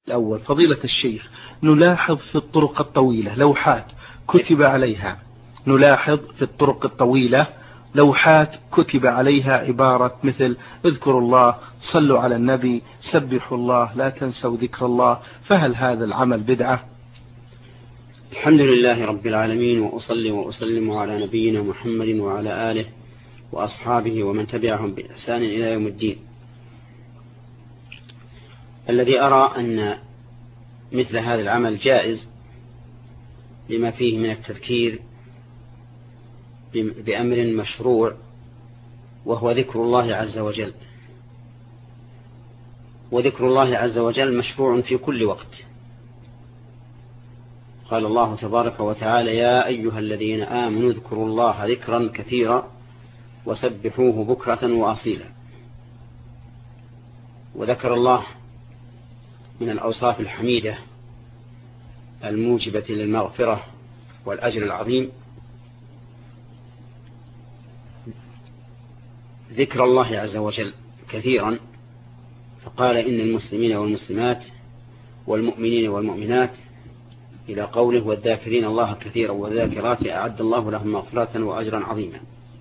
الأول فضيلة الشيخ، نلاحظ في الطرق الطويلة لوحات كتب عليها كتب عليها عبارة مثل اذكروا الله، صلوا على النبي، سبحوا الله، لا تنسوا ذكر الله، فهل هذا العمل بدعة؟ الحمد لله رب العالمين، وأصلي وأسلم على نبينا محمد وعلى آله وأصحابه ومن تبعهم بإحسان إلى يوم الدين. الذي أرى أن مثل هذا العمل جائز لما فيه من التذكير بأمر مشروع، وهو ذكر الله عز وجل. وذكر الله عز وجل مشروع في كل وقت. قال الله تبارك وتعالى: يا أيها الذين آمنوا اذكروا الله ذكرا كثيرا وسبحوه بكرة وأصيلا. وذكر الله من الأوصاف الحميدة الموجبة للمغفرة والأجر العظيم ذكر الله عز وجل كثيرا، فقال: إن المسلمين والمسلمات والمؤمنين والمؤمنات، إلى قوله: والذاكرين الله كثيرا والذاكرات أعد الله لهم مغفرة وأجرا عظيما.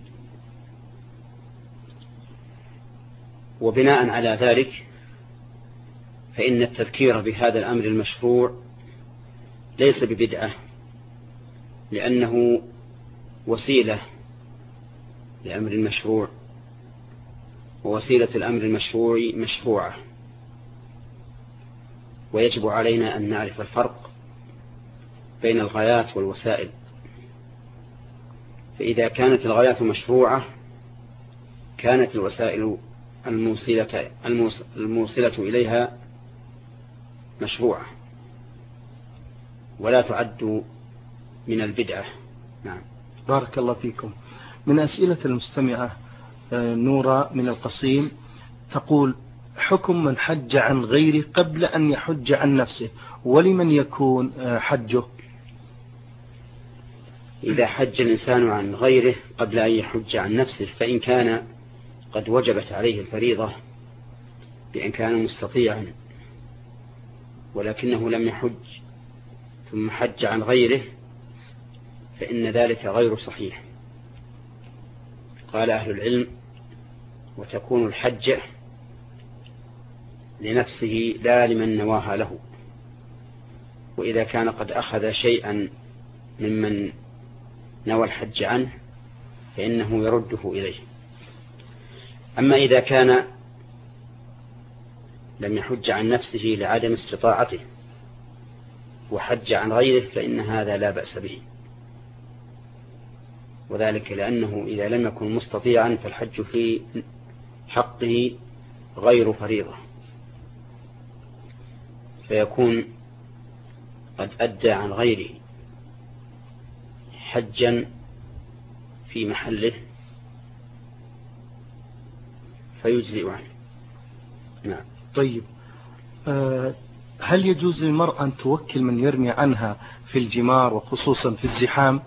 وبناء على ذلك فإن التذكير بهذا الأمر المشروع ليس ببدعة، لأنه وسيلة لأمر المشروع، ووسيلة الأمر المشروع مشروعة، ويجب علينا أن نعرف الفرق بين الغايات والوسائل. فإذا كانت الغايات مشروعة كانت الوسائل الموصلة إليها مشروعة ولا تعد من البدعة. نعم. بارك الله فيكم. من أسئلة المستمعة نورة من القصيم تقول: حكم من حج عن غيره قبل أن يحج عن نفسه، ولمن يكون حجه؟ إذا حج الإنسان عن غيره قبل أن يحج عن نفسه، فإن كان قد وجبت عليه الفريضة بأن كان مستطيعا ولكنه لم يحج ثم حج عن غيره، فإن ذلك غير صحيح. قال أهل العلم: وتكون الحجة لنفسه لا لمن نواها له. وإذا كان قد أخذ شيئا ممن نوى الحج عنه فإنه يرده إليه. أما إذا كان لم يحج عن نفسه لعدم استطاعته وحج عن غيره فإن هذا لا بأس به، وذلك لأنه إذا لم يكن مستطيعا فالحج في حقه غير فريضة، فيكون قد أدى عن غيره حجا في محله فيجزئ عنه. نعم. طيب، هل يجوز للمرأة أن توكل من يرمي عنها في الجمار وخصوصا في الزحام؟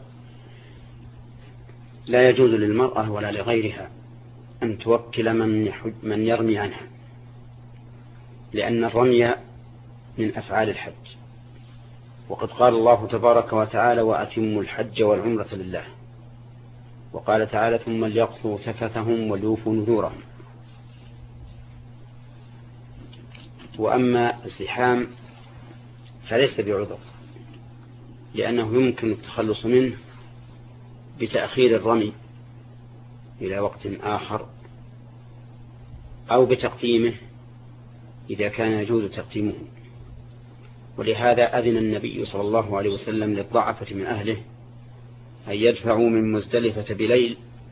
لا يجوز للمرأة ولا لغيرها أن توكل من يرمي عنها، لأن الرمي من أفعال الحج، وقد قال الله تبارك وتعالى: وأتموا الحج والعمرة لله. وقال تعالى: ثم ليقضوا تفثهم وليوفوا نذورهم. وأما الزحام فليس بعذر، لأنه يمكن التخلص منه بتأخير الرمي إلى وقت آخر أو بتقديمه إذا كان يجوز تقديمه. ولهذا أذن النبي صلى الله عليه وسلم للضعفة من أهله أن يدفعوا من مزدلفة بليل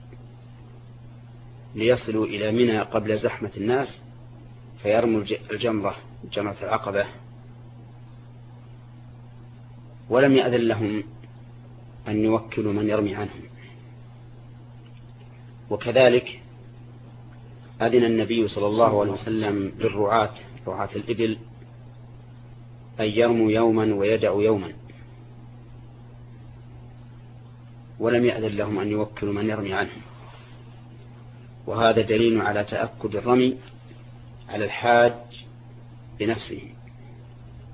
ليصلوا إلى منى قبل زحمة الناس فيرموا جمرة العقبة، ولم يأذن لهم أن يوكلوا من يرمي عنهم. وكذلك أذن النبي صلى الله عليه وسلم للرعاة الإبل أن يرموا يوما ويدعوا يوما، ولم يأذن لهم أن يوكلوا من يرمي عنهم. وهذا دليل على تأكد الرمي على الحاج بنفسه،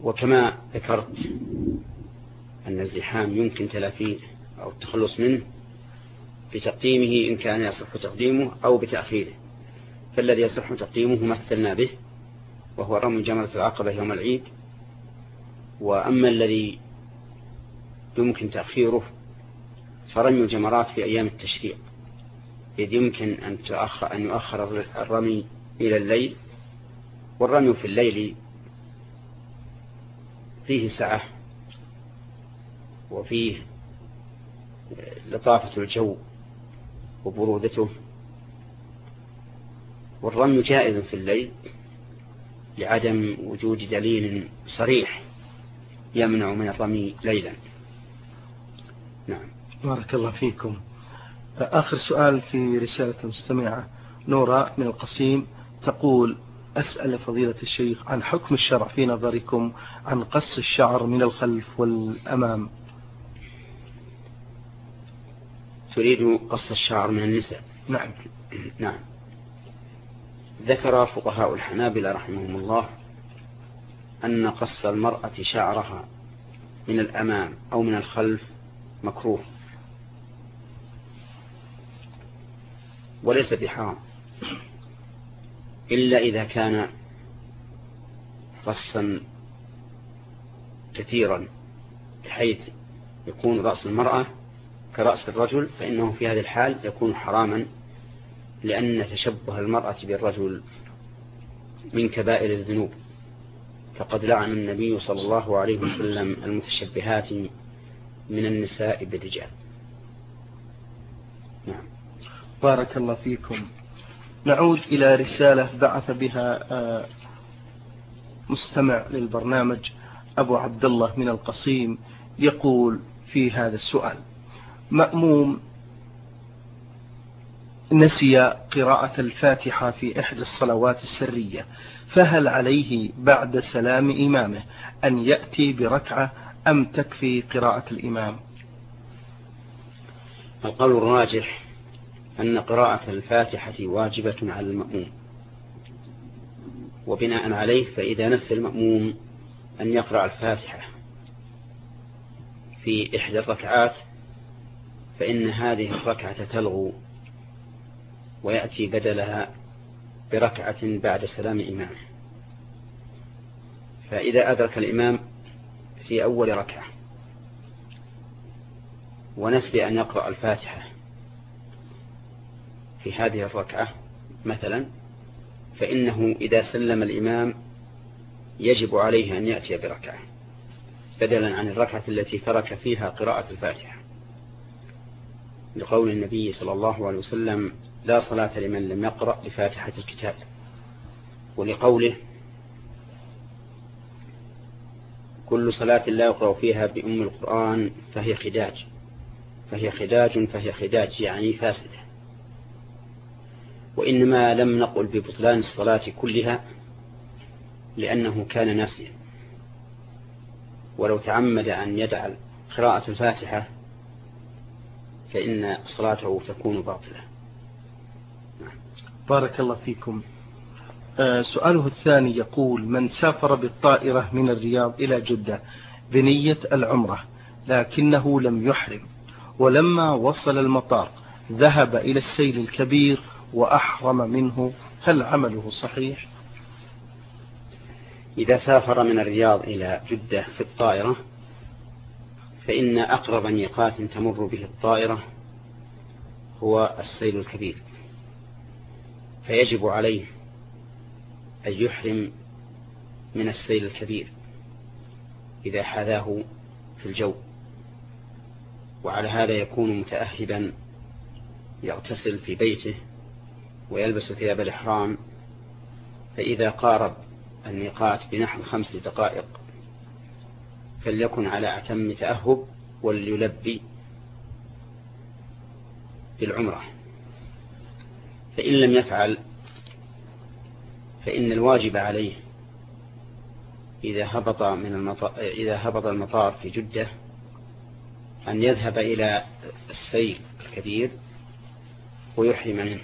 وكما ذكرت أن الزحام يمكن تلافيه أو التخلص منه بتقديمه إن كان يصح تقديمه أو بتأخيره، فالذي يصح تقديمه مثلنا به وهو رمي جمرة العقبة يوم العيد، وأما الذي يمكن تأخيره فرمي الجمرات في أيام التشريق، إذ يمكن أن يؤخر الرمي إلى الليل، والرمي في الليل فيه سعة وفيه لطافة الجو وبرودته، والرمي جائز في الليل لعدم وجود دليل صريح يمنع من الرمي ليلا. نعم. بارك الله فيكم. آخر سؤال في رسالة المستمعة نورا من القصيم، تقول: أسأل فضيلة الشيخ عن حكم الشرع في نظركم عن قص الشعر من الخلف والأمام. تريد قص الشعر من النساء؟ نعم. نعم. ذكر فقهاء الحنابلة رحمهم الله أن قص المرأة شعرها من الأمام أو من الخلف مكروه وليس بحرام، إلا إذا كان قصا كثيرا بحيث يكون رأس المرأة كرأس الرجل، فإنه في هذه الحال يكون حراما، لأن تشبه المرأة بالرجل من كبائر الذنوب، فقد لعن النبي صلى الله عليه وسلم المتشبهات من النساء بالرجال. نعم. بارك الله فيكم. نعود إلى رسالة بعث بها مستمع للبرنامج أبو عبد الله من القصيم، يقول في هذا السؤال: مأموم نسي قراءة الفاتحة في إحدى الصلوات السرية، فهل عليه بعد سلام إمامه أن يأتي بركعة أم تكفي قراءة الإمام؟ القول الراجح أن قراءة الفاتحة واجبة على المأموم، وبناء عليه فإذا نسي المأموم أن يقرأ الفاتحة في إحدى الركعات فإن هذه الركعة تلغو ويأتي بدلها بركعة بعد سلام إمامه. فإذا أدرك الإمام في أول ركعة ونسي أن يقرأ الفاتحة في هذه الركعة مثلا، فإنه إذا سلم الإمام يجب عليه أن يأتي بركعة بدلا عن الركعة التي ترك فيها قراءة الفاتحة، لقول النبي صلى الله عليه وسلم: لا صلاة لمن لم يقرأ بفاتحة الكتاب، ولقوله: كل صلاة لا يقرأ فيها بأم القرآن فهي خداج فهي خداج يعني فاسدة. وإنما لم نقل ببطلان الصلاة كلها لأنه كان ناسيا، ولو تعمد أن يدع قراءة الفاتحة فإن صلاته تكون باطلة. بارك الله فيكم. سؤاله الثاني يقول: من سافر بالطائرة من الرياض إلى جدة بنية العمرة لكنه لم يحرم، ولما وصل المطار ذهب إلى السيل الكبير وأحرم منه، هل عمله صحيح؟ إذا سافر من الرياض إلى جدة في الطائرة فإن أقرب ميقات تمر به الطائرة هو السيل الكبير، فيجب عليه أن يحرم من السيل الكبير إذا حاذاه في الجو، وعلى هذا يكون متأهبا يغتسل في بيته ويلبس ثياب الإحرام، فإذا قارب الميقات بنحو 5 دقائق فليكن على أتم تأهب وليلبي بالعمرة. فإن لم يفعل فإن الواجب عليه إذا هبط المطار في جدة أن يذهب إلى السيل الكبير ويحرم منه،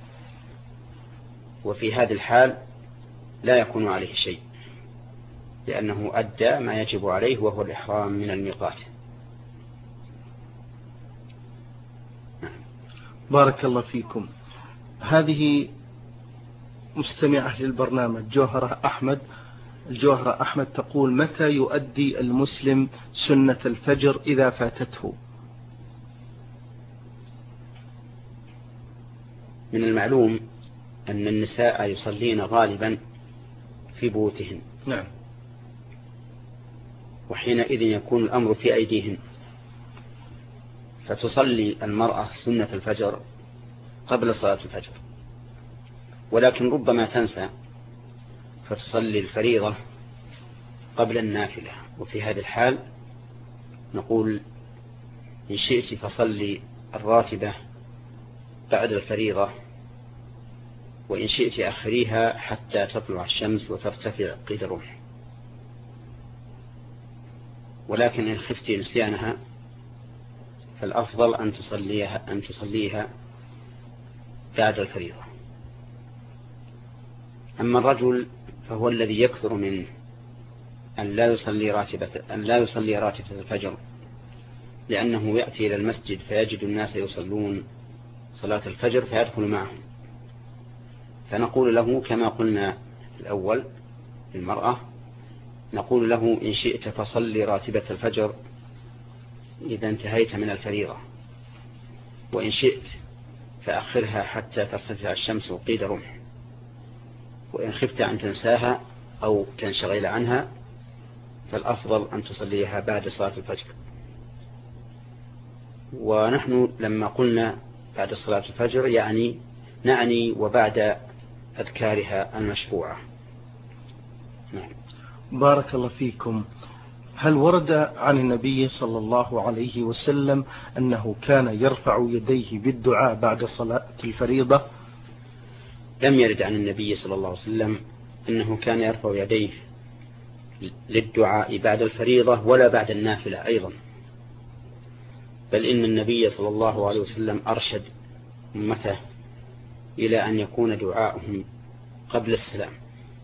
وفي هذه الحال لا يكون عليه شيء، لأنه أدى ما يجب عليه وهو الإحرام من الميقات. بارك الله فيكم. هذه مستمعة للبرنامج الجوهرة أحمد تقول: متى يؤدي المسلم سنة الفجر إذا فاتته؟ من المعلوم أن النساء يصلين غالبا في بيوتهن، نعم، وحينئذ يكون الأمر في أيديهن، فتصلي المرأة سنة الفجر قبل صلاة الفجر، ولكن ربما تنسى فتصلي الفريضة قبل النافلة. وفي هذه الحال نقول: إن شئت فصلي الراتبة بعد الفريضة، وإن شئت أخريها حتى تطلع الشمس وترتفع قيد الرمح. ولكن إن خفت نسيانها فالأفضل أن تصليها بعد الفريضة. أما الرجل فهو الذي يكثر منه أن لا يصلي راتبة الفجر، لأنه يأتي إلى المسجد فيجد الناس يصلون صلاة الفجر فيدخل معهم، فنقول له كما قلنا في الأول المرأة، نقول له: إن شئت فصلي راتبة الفجر إذا انتهيت من الفريضة، وإن شئت فأخرها حتى ترتفع الشمس وقيد رمح، وإن خفت أن تنساها أو تنشغل عنها فالأفضل أن تصليها بعد صلاة الفجر. ونحن لما قلنا بعد صلاة الفجر نعني وبعد أذكارها المشروعة. نعم. بارك الله فيكم. هل ورد عن النبي صلى الله عليه وسلم أنه كان يرفع يديه بالدعاء بعد صلاة الفريضة؟ لم يرد عن النبي صلى الله عليه وسلم أنه كان يرفع يديه للدعاء بعد الفريضة ولا بعد النافلة أيضا، بل إن النبي صلى الله عليه وسلم أرشد أمته إلى أن يكون دعاؤهم قبل السلام.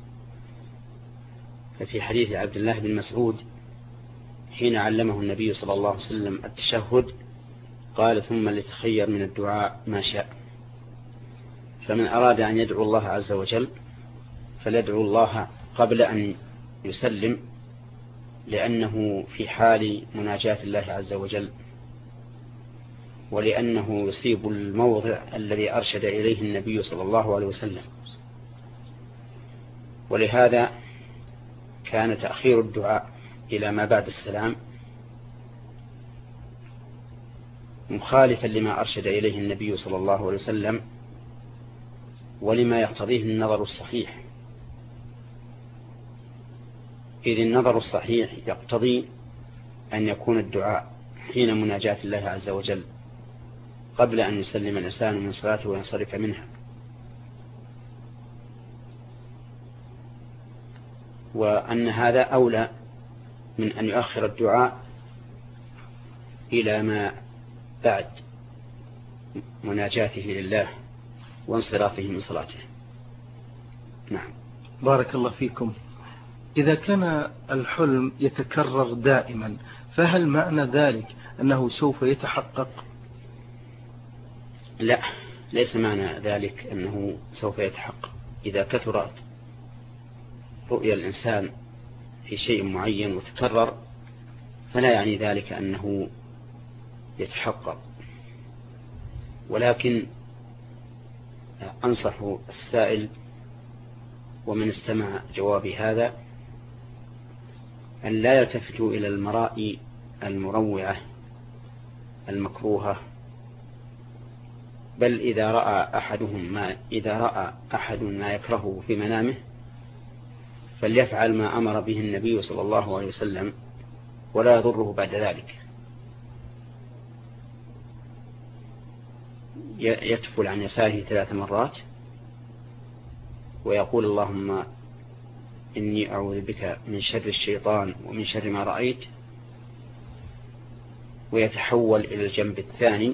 ففي حديث عبد الله بن مسعود حين علمه النبي صلى الله عليه وسلم التشهد قال: ثم ليتخير من الدعاء ما شاء. فمن أراد أن يدعو الله عز وجل فليدعو الله قبل أن يسلم، لأنه في حال مناجاة الله عز وجل، ولأنه يصيب الموضع الذي أرشد إليه النبي صلى الله عليه وسلم. ولهذا كان تأخير الدعاء إلى ما بعد السلام مخالفا لما أرشد إليه النبي صلى الله عليه وسلم ولما يقتضيه النظر الصحيح، إذ النظر الصحيح يقتضي أن يكون الدعاء حين مناجاة الله عز وجل قبل أن يسلم الإنسان من صلاته وينصرف منها، وأن هذا أولى من أن يؤخر الدعاء إلى ما بعد مناجاته لله وانصرافه من صلاته. نعم. بارك الله فيكم. إذا كان الحلم يتكرر دائما فهل معنى ذلك أنه سوف يتحقق؟ لا، ليس معنى ذلك أنه سوف يتحقق. إذا كثرت رؤيا الإنسان في شيء معين وتكرر فلا يعني ذلك أنه يتحقق، ولكن أنصح السائل ومن استمع جوابي هذا أن لا يلتفتوا إلى المرائي المروعة المكروهة، بل إذا رأى أحد ما يكرهه في منامه فليفعل ما أمر به النبي صلى الله عليه وسلم ولا يضره بعد ذلك. يتفل عن يساره 3 مرات ويقول: اللهم إني أعوذ بك من شر الشيطان ومن شر ما رأيت، ويتحول إلى الجنب الثاني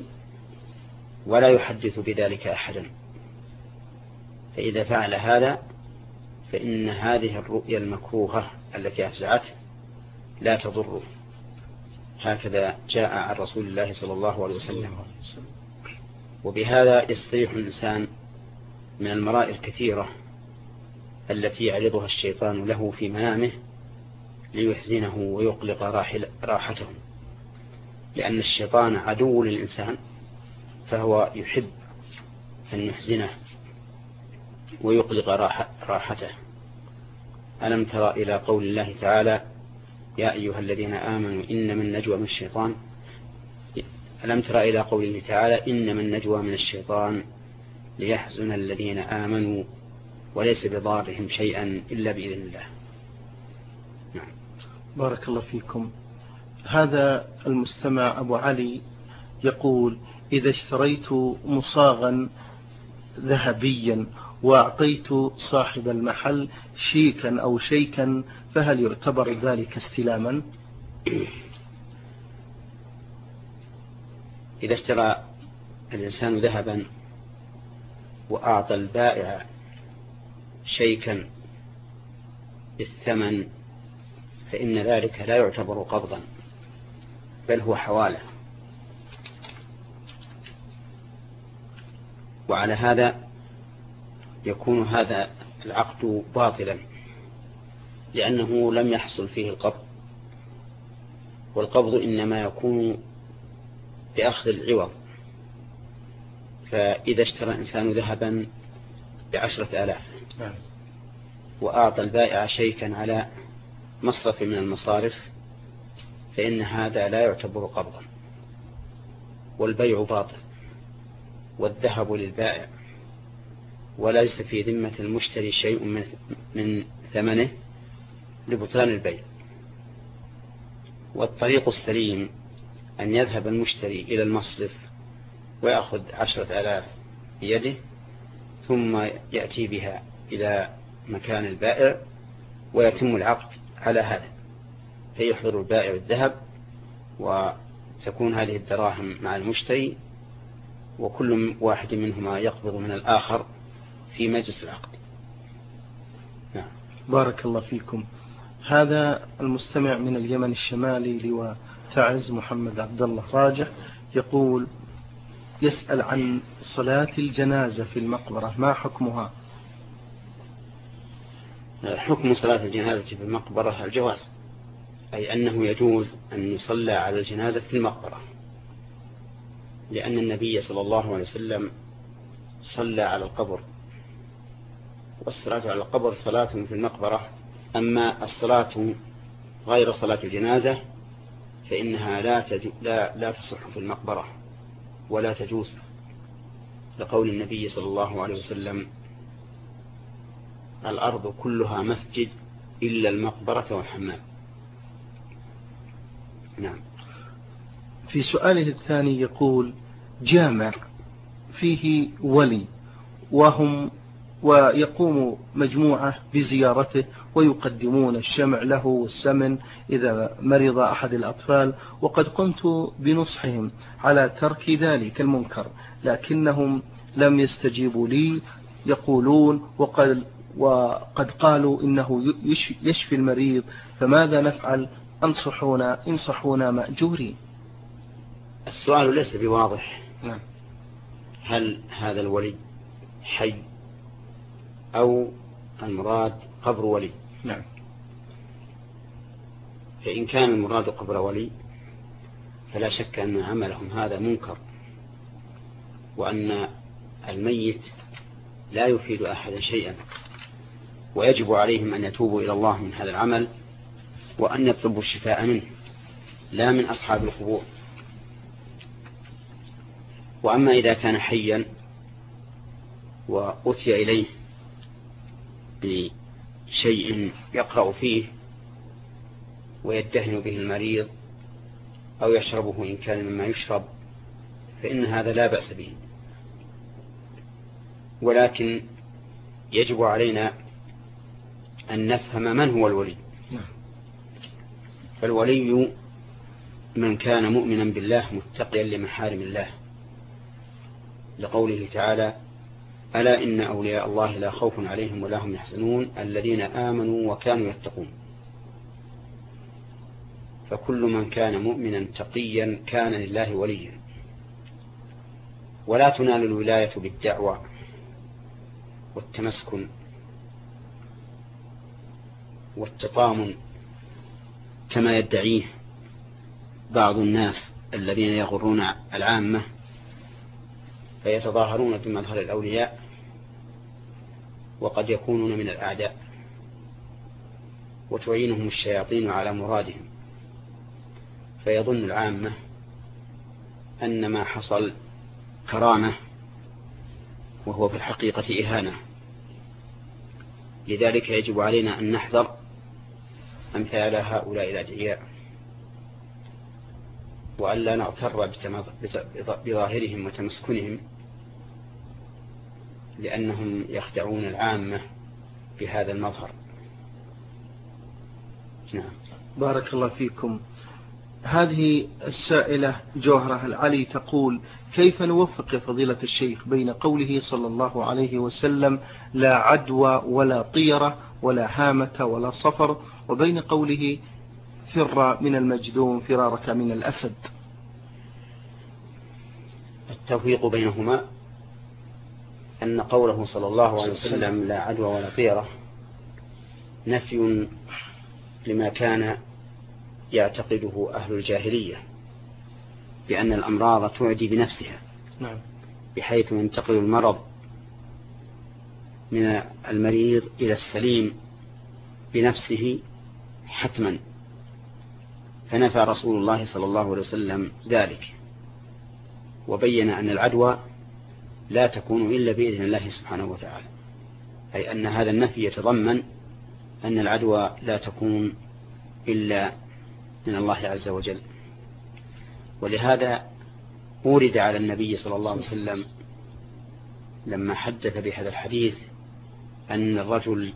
ولا يحدث بذلك أحدا. فإذا فعل هذا فإن هذه الرؤيا المكروهة التي أفزعته لا تضره. هكذا جاء عن رسول الله صلى الله عليه وسلم. وبهذا يستريح الإنسان من المرائي الكثيرة التي يعرضها الشيطان له في منامه ليحزنه ويقلق راحته، لأن الشيطان عدو للإنسان، فهو يحب أن يحزنه ويقلق راحته. ألم ترى إلى قول الله تعالى: يا أيها الذين آمنوا إنما النجوى من الشيطان. ألم ترى إلى قوله تعالى: إنما النجوى من الشيطان ليحزن الذين آمنوا وليس بضارهم شيئا إلا بإذن الله. نعم. بارك الله فيكم. هذا المستمع أبو علي يقول: إذا اشتريت مصاغا ذهبيا وأعطيت صاحب المحل شيكا أو شيكا فهل يعتبر ذلك استلاما؟ إذا اشترى الإنسان ذهبا وأعطى البائع شيكا بالثمن فإن ذلك لا يعتبر قبضا، بل هو حوالة. وعلى هذا يكون هذا العقد باطلا، لأنه لم يحصل فيه القبض، والقبض إنما يكون بأخذ العوض. فإذا اشترى الإنسان ذهبا ب10,000 وأعطى البائع شيكا على مصرف من المصارف فإن هذا لا يعتبر قبضا، والبيع باطل، والذهب للبائع، وليس في ذمة المشتري شيء من ثمنه لبطلان البيع. والطريق السليم أن يذهب المشتري إلى المصرف ويأخذ 10,000 بيده، ثم يأتي بها إلى مكان البائع ويتم العقد على هذا، فيحضر البائع الذهب وتكون هذه الدراهم مع المشتري، وكل واحد منهما يقبض من الآخر في مجلس العقد. نعم. بارك الله فيكم. هذا المستمع من اليمن الشمالي لواء تعز محمد عبد الله راجح يقول: يسأل عن صلاة الجنازة في المقبرة، ما حكمها؟ حكم صلاة الجنازة في المقبرة الجواز، أي أنه يجوز أن يصلى على الجنازة في المقبرة، لأن النبي صلى الله عليه وسلم صلى على القبر، والصلاة على القبر صلاة في المقبرة. أما الصلاة غير صلاة الجنازة فإنها لا تصح في المقبرة ولا تجوز، لقول النبي صلى الله عليه وسلم: الأرض كلها مسجد إلا المقبرة والحمام. نعم. في سؤاله الثاني يقول: جامع فيه ولي ويقوم مجموعة بزيارته ويقدمون الشمع له والسمن إذا مرض أحد الأطفال، وقد قمت بنصحهم على ترك ذلك المنكر لكنهم لم يستجيبوا لي، يقولون وقد قالوا إنه يشفي المريض، فماذا نفعل؟ انصحونا مأجورين. السؤال ليس بواضح. نعم. هل هذا الولي حي أو المراد قبر ولي؟ نعم. فإن كان المراد قبر ولي فلا شك أن عملهم هذا منكر، وأن الميت لا يفيد أحدا شيئا، ويجب عليهم أن يتوبوا إلى الله من هذا العمل وأن يطلبوا الشفاء منه لا من أصحاب القبور. وأما إذا كان حيا وأتي إليه بشيء يقرأ فيه ويدهن به المريض أو يشربه إن كان مما يشرب فإن هذا لا بأس به، ولكن يجب علينا أن نفهم من هو الولي. فالولي من كان مؤمنا بالله متقيا لمحارم الله، لقوله تعالى: ألا إن أولياء الله لا خوف عليهم ولا هم يحزنون الذين آمنوا وكانوا يتقون. فكل من كان مؤمنا تقيا كان لله وليا. ولا تنال الولاية بالدعوة والتمسكن والتطامن كما يدعيه بعض الناس الذين يغرون العامة فيتظاهرون بمظهر الأولياء وقد يكونون من الأعداء وتعينهم الشياطين على مرادهم، فيظن العامة أن ما حصل كرامة وهو في الحقيقة إهانة. لذلك يجب علينا أن نحذر أمثال هؤلاء الأدعياء وألا نغتر بظاهرهم وتمسكنهم، لأنهم يخدعون العامة بهذا المظهر. نعم. بارك الله فيكم. هذه السائلة جوهرة العلي تقول: كيف نوفق يا فضيلة الشيخ بين قوله صلى الله عليه وسلم لا عدوى ولا طيرة ولا هامة ولا صفر، وبين قوله فر من المجذوم فرارك من الأسد؟ التوفيق بينهما أن قوله صلى الله عليه وسلم لا عدوى ولا طيرة نفي لما كان يعتقده أهل الجاهلية بأن الأمراض تعدي بنفسها، بحيث ينتقل المرض من المريض إلى السليم بنفسه حتما. فنفى رسول الله صلى الله عليه وسلم ذلك، وبين أن العدوى لا تكون إلا بإذن الله سبحانه وتعالى، أي أن هذا النفي يتضمن أن العدوى لا تكون إلا من الله عز وجل. ولهذا أورد على النبي صلى الله عليه وسلم لما حدث بهذا الحديث أن الرجل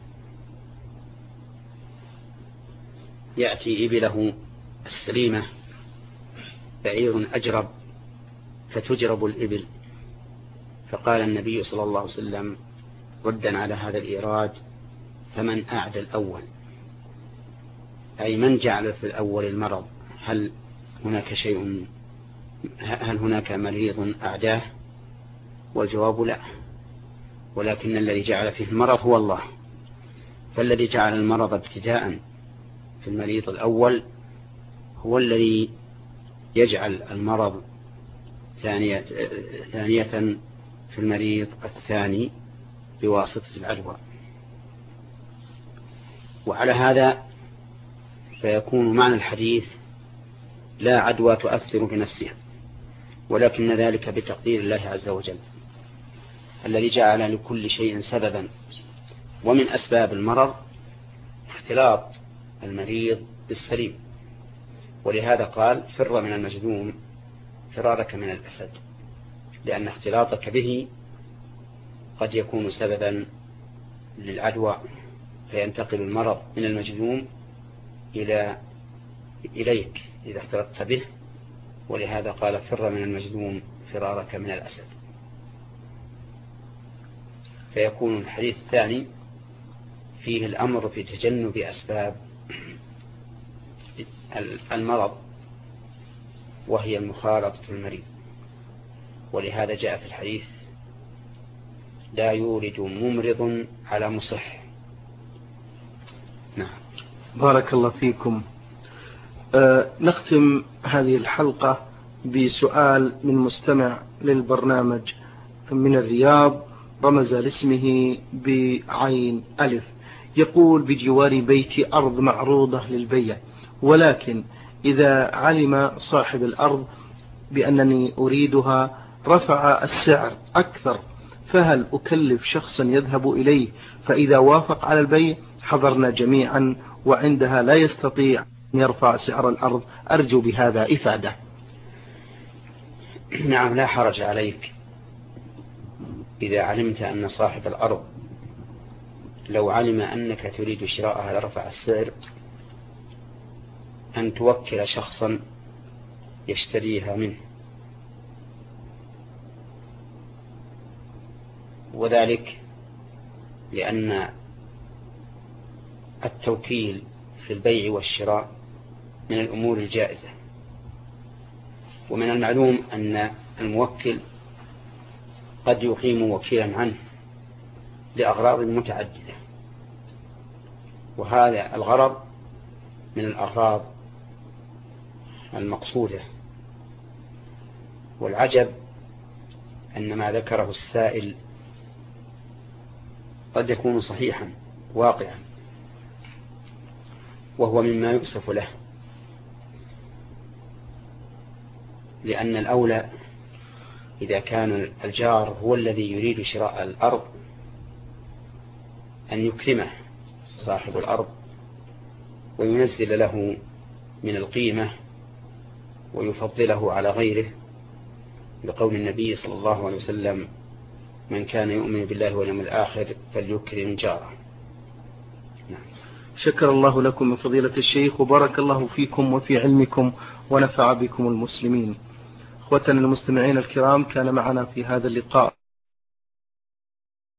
يأتي إبله السليمة بعير أجرب فتجرب الإبل، فقال النبي صلى الله عليه وسلم ردا على هذا الإيراد: فمن أعدى الأول، أي من جعل في الأول المرض؟ هل هناك مريض أعداه؟ والجواب لا، ولكن الذي جعل فيه المرض هو الله. فالذي جعل المرض ابتداء في المريض الأول هو الذي يجعل المرض ثانية في المريض الثاني بواسطة العدوى. وعلى هذا فيكون معنى الحديث لا عدوى تؤثر بنفسها، ولكن ذلك بتقدير الله عز وجل الذي جعل لكل شيء سببا. ومن أسباب المرض اختلاط المريض بالسليم، ولهذا قال فر من المجذوم فرارك من الأسد، لأن اختلاطك به قد يكون سببا للعدوى، فينتقل المرض من المجذوم إليك إذا اختلطت به. ولهذا قال فر من المجذوم فرارك من الأسد. فيكون الحديث الثاني فيه الأمر في تجنب أسباب المرض، وهي المخالطة المريض. ولهذا جاء في الحديث لا يورد ممرض على مصح. نعم. بارك الله فيكم. نختم هذه الحلقة بسؤال من مستمع للبرنامج من الرياض، رمز لاسمه بعين ألف، يقول: بجوار بيتي أرض معروضة للبيع، ولكن إذا علم صاحب الأرض بأنني أريدها رفع السعر أكثر، فهل أكلف شخصا يذهب إليه؟ فإذا وافق على البيع حضرنا جميعا، وعندها لا يستطيع أن يرفع سعر الأرض. أرجو بهذا إفادة. نعم، لا حرج عليك إذا علمت أن صاحب الأرض لو علم أنك تريد شراءها لرفع السعر أن توكل شخصا يشتريها منه، وذلك لأن التوكيل في البيع والشراء من الأمور الجائزة، ومن المعلوم أن الموكل قد يقيم وكيلا عنه لأغراض متعددة، وهذا الغرض من الأغراض المقصودة. والعجب أن ما ذكره السائل قد يكون صحيحا واقعا، وهو مما يؤسف له، لأن الأولى إذا كان الجار هو الذي يريد شراء الأرض أن يكرمه صاحب الأرض وينزل له من القيمة ويفضله على غيره، لقول النبي صلى الله عليه وسلم: من كان يؤمن بالله واليوم الآخر فليكرم جاره. نعم. شكر الله لكم من فضيلة الشيخ، وبارك الله فيكم وفي علمكم ونفع بكم المسلمين. اخوتنا المستمعين الكرام، كان معنا في هذا اللقاء